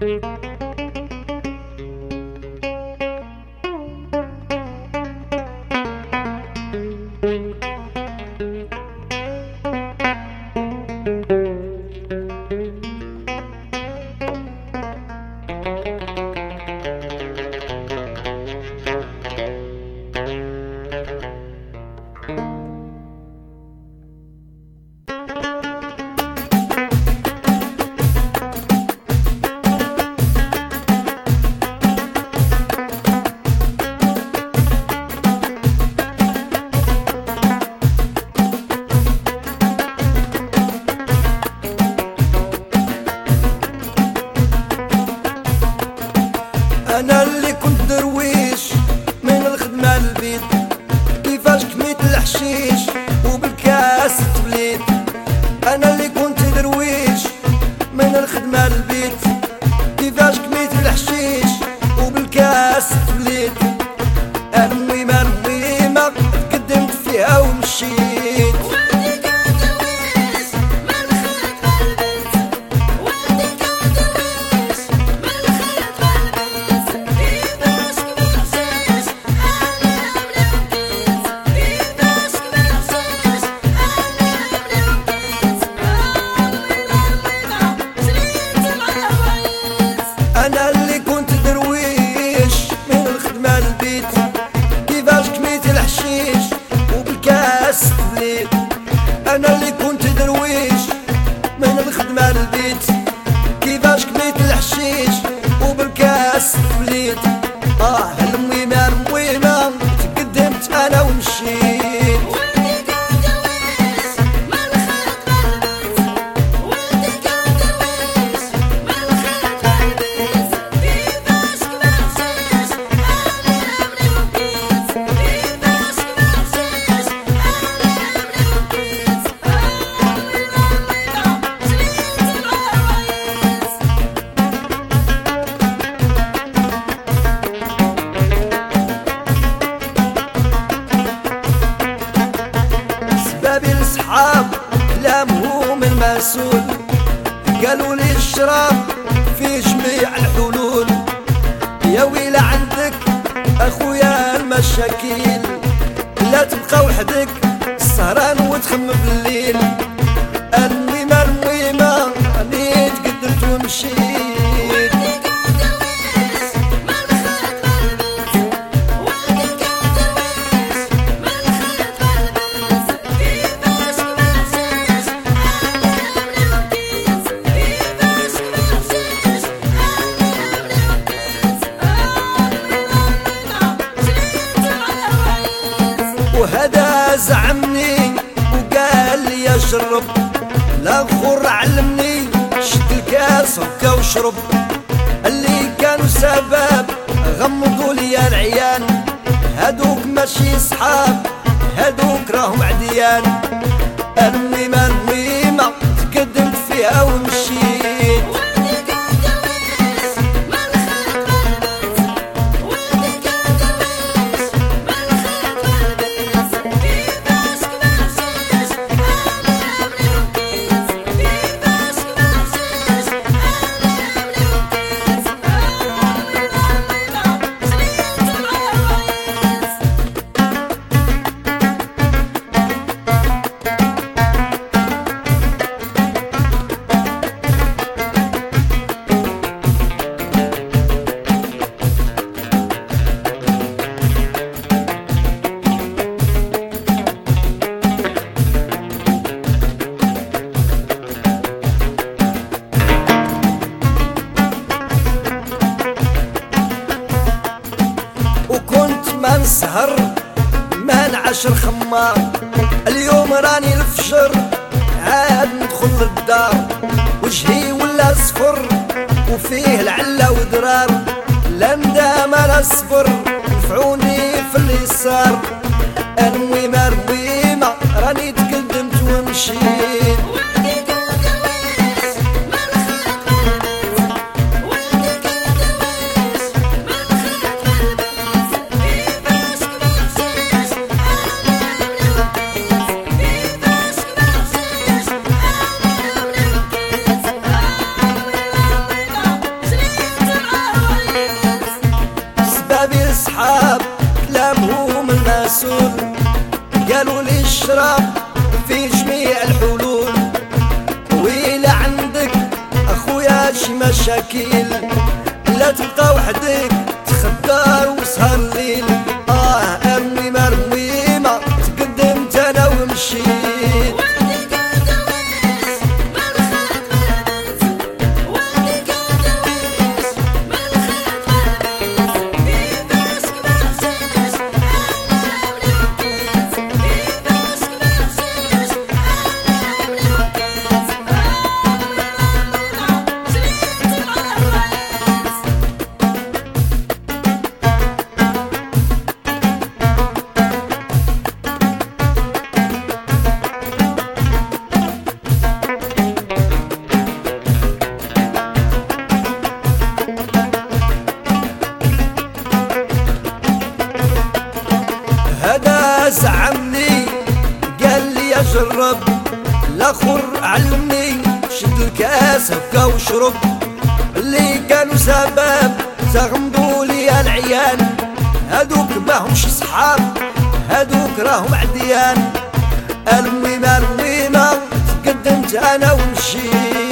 انا اللي كنت درويش من الخدمة للبيت، كيفاش كميت الحشيش وبالكاس تبليت. انا اللي كنت درويش من الخدمة للبيت، كيفاش كميت الحشيش وبالكاس تبليت. الميمة الميمة تقدمت فيها ومشيت. أنا اللي كنت درويش من الخدمة للبيت، كيفاش كميت الحشيش وبالكاس تبليت. أنا اللي كنت درويش من الخدمة للبيت، كيفاش كميت الحشيش وبالكاس تبليت. المويمة المويمة تقدمت أنا ومشيت. بابي الصحاب كلامهم المسؤول، قالوا لي الشراب في جميع الحلول. يا ويلة عندك اخويا المشاكل، لا تبقى وحدك سهران وتخم بالليل. الميمة الميمة راني تقدمت ومشيت. وهذا زعمني وقال لي اشرب، الاخر علمني شد الكاس هكا وشرب. اللي كانوا سبب غمضوا لي العيان، هادوك ماشي صحاب هادوك راهم عديان. الميمة الميمة تقدمت فيها ومشيت. ما نسهر ما نعشر خمار، اليوم راني الفجر عاد ندخل للدار. وجهي ولا صفر وفيه العلا ودرار، لا ندام لا صبر نفعوني في اليسار. الميمة الميمة راني تقدمت ومشيت. قالوا لي الشراب في جميع الحلول، وإلا عندك أخويا شي مشاكل لا تبقى وحدك تخدر وسهر الليل. أمي مرميمة تقدمت أنا ومشيت، هذا زعمني قال لي اجرب، الاخر علمني شد الكاس هكا وشرب، اللي كانوا سبب تغمضوا لي العيان، هذوك ماهمش صحاب هذوك راهم عديان. الميمة تقدمت انا ومشيت.